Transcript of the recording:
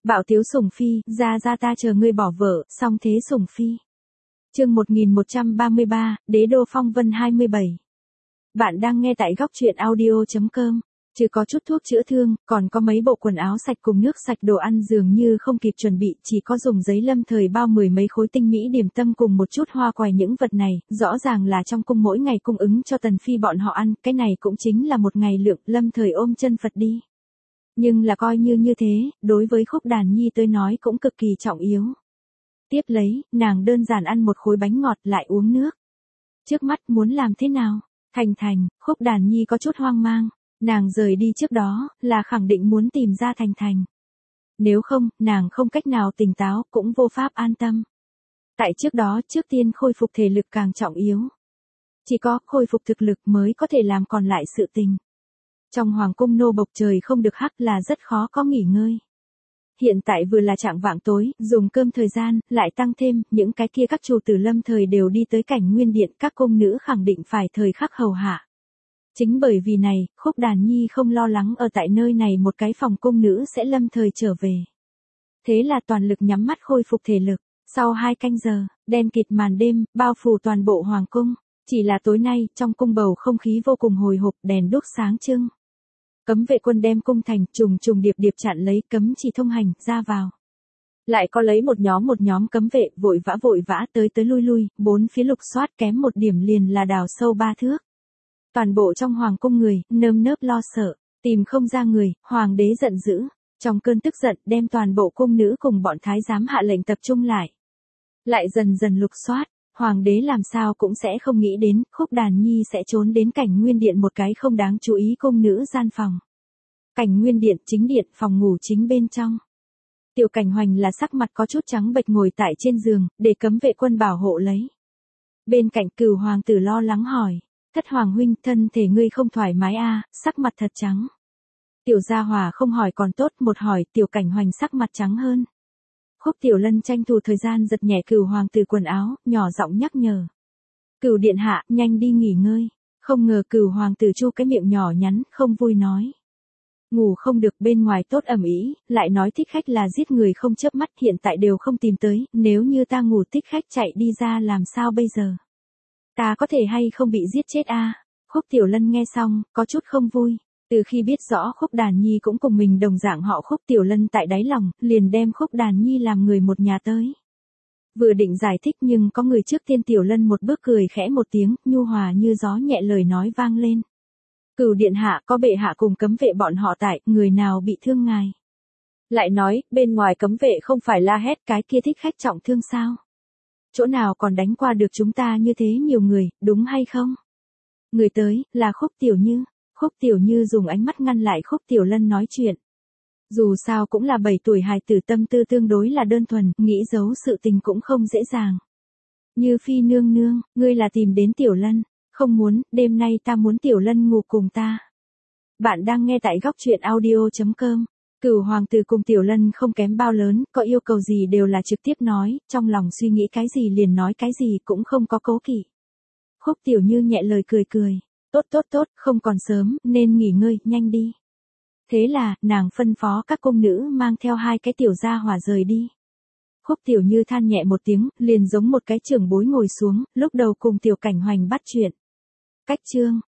Bạo tiếu sủng phi, ra ta chờ ngươi bỏ vợ, xong thế sủng phi. Chương 1133, Đế đô phong vân 27. Bạn đang nghe tại góc truyện audio.com. Chứ có chút thuốc chữa thương, còn có mấy bộ quần áo sạch cùng nước sạch, đồ ăn dường như không kịp chuẩn bị, chỉ có dùng giấy lâm thời bao 10 mấy khối tinh mỹ điểm tâm cùng một chút hoa quài. Những vật này, rõ ràng là trong cung mỗi ngày cung ứng cho tần phi bọn họ ăn, cái này cũng chính là một ngày lượng. Lâm thời ôm chân Phật đi. Nhưng là coi như thế, đối với Khúc Đàn Nhi tới nói cũng cực kỳ trọng yếu. Tiếp lấy, nàng đơn giản ăn một khối bánh ngọt lại uống nước. Trước mắt muốn làm thế nào? Thành, Khúc Đàn Nhi có chút hoang mang. Nàng rời đi trước đó, là khẳng định muốn tìm ra Thành. Nếu không, nàng không cách nào tỉnh táo, cũng vô pháp an tâm. Tại trước đó, trước tiên khôi phục thể lực càng trọng yếu. Chỉ có khôi phục thực lực mới có thể làm còn lại sự tình. Trong hoàng cung nô bộc trời không được hắc là rất khó có nghỉ ngơi. Hiện tại vừa là trạng vạng tối, dùng cơm thời gian, lại tăng thêm, những cái kia các chủ tử lâm thời đều đi tới Cảnh Nguyên Điện, các cung nữ khẳng định phải thời khắc hầu hạ. Chính bởi vì này, Khúc Đàn Nhi không lo lắng ở tại nơi này một cái phòng cung nữ sẽ lâm thời trở về. Thế là toàn lực nhắm mắt khôi phục thể lực, sau 2 canh giờ, đen kịt màn đêm, bao phủ toàn bộ hoàng cung. Chỉ là tối nay, trong cung bầu không khí vô cùng hồi hộp, đèn đuốc sáng trưng. Cấm vệ quân đem cung thành trùng điệp chặn lấy, cấm chỉ thông hành, ra vào. Lại có lấy một nhóm cấm vệ, vội vã tới lui, bốn phía lục soát, kém một điểm liền là đào sâu 3 thước. Toàn bộ trong hoàng cung người, nơm nớp lo sợ, tìm không ra người, hoàng đế giận dữ. Trong cơn tức giận, đem toàn bộ cung nữ cùng bọn thái giám hạ lệnh tập trung lại. Lại dần lục soát. Hoàng đế làm sao cũng sẽ không nghĩ đến, Khúc Đàn Nhi sẽ trốn đến Cảnh Nguyên Điện một cái không đáng chú ý cung nữ gian phòng. Cảnh Nguyên Điện, chính điện, phòng ngủ chính bên trong. Tiểu Cảnh Hoành là sắc mặt có chút trắng bệch ngồi tại trên giường, để cấm vệ quân bảo hộ lấy. Bên cạnh Cửu hoàng tử lo lắng hỏi, Thất hoàng huynh, thân thể ngươi không thoải mái à, sắc mặt thật trắng. Tiểu Gia Hòa không hỏi còn tốt, một hỏi, Tiểu Cảnh Hoành sắc mặt trắng hơn. Khúc Tiểu Lân tranh thủ thời gian giật nhẹ Cửu hoàng tử quần áo, nhỏ giọng nhắc nhở. Cửu điện hạ, nhanh đi nghỉ ngơi. Không ngờ Cửu hoàng tử chu cái miệng nhỏ nhắn, không vui nói. Ngủ không được, bên ngoài tốt ẩm ý, lại nói thích khách là giết người không chớp mắt, hiện tại đều không tìm tới, nếu như ta ngủ thích khách chạy đi ra làm sao bây giờ? Ta có thể hay không bị giết chết a? Khúc Tiểu Lân nghe xong, có chút không vui. Từ khi biết rõ Khúc Đàn Nhi cũng cùng mình đồng dạng họ Khúc, Tiểu Lân tại đáy lòng, liền đem Khúc Đàn Nhi làm người một nhà tới. Vừa định giải thích nhưng có người trước tiên, Tiểu Lân một bước cười khẽ một tiếng, nhu hòa như gió nhẹ lời nói vang lên. Cửu điện hạ, có bệ hạ cùng cấm vệ bọn họ tại, người nào bị thương ngài? Lại nói, bên ngoài cấm vệ không phải la hét cái kia thích khách trọng thương sao? Chỗ nào còn đánh qua được chúng ta như thế nhiều người, đúng hay không? Người tới, là Khúc Tiểu Như. Khúc Tiểu Như dùng ánh mắt ngăn lại Khúc Tiểu Lân nói chuyện. Dù sao cũng là 7 tuổi hài tử, tâm tư tương đối là đơn thuần, nghĩ giấu sự tình cũng không dễ dàng. Như Phi nương nương, ngươi là tìm đến Tiểu Lân. Không muốn, đêm nay ta muốn Tiểu Lân ngủ cùng ta. Bạn đang nghe tại góc truyện audio.com. Cửu hoàng tử cùng Tiểu Lân không kém bao lớn, có yêu cầu gì đều là trực tiếp nói, trong lòng suy nghĩ cái gì liền nói cái gì, cũng không có cố kỵ. Khúc Tiểu Như nhẹ lời cười. Tốt, không còn sớm, nên nghỉ ngơi, nhanh đi. Thế là, nàng phân phó các cung nữ mang theo 2 cái Tiểu Gia Hỏa rời đi. Khúc Tiểu Như than nhẹ một tiếng, liền giống một cái trưởng bối ngồi xuống, lúc đầu cùng Tiểu Cảnh Hoành bắt chuyện. Cách chương,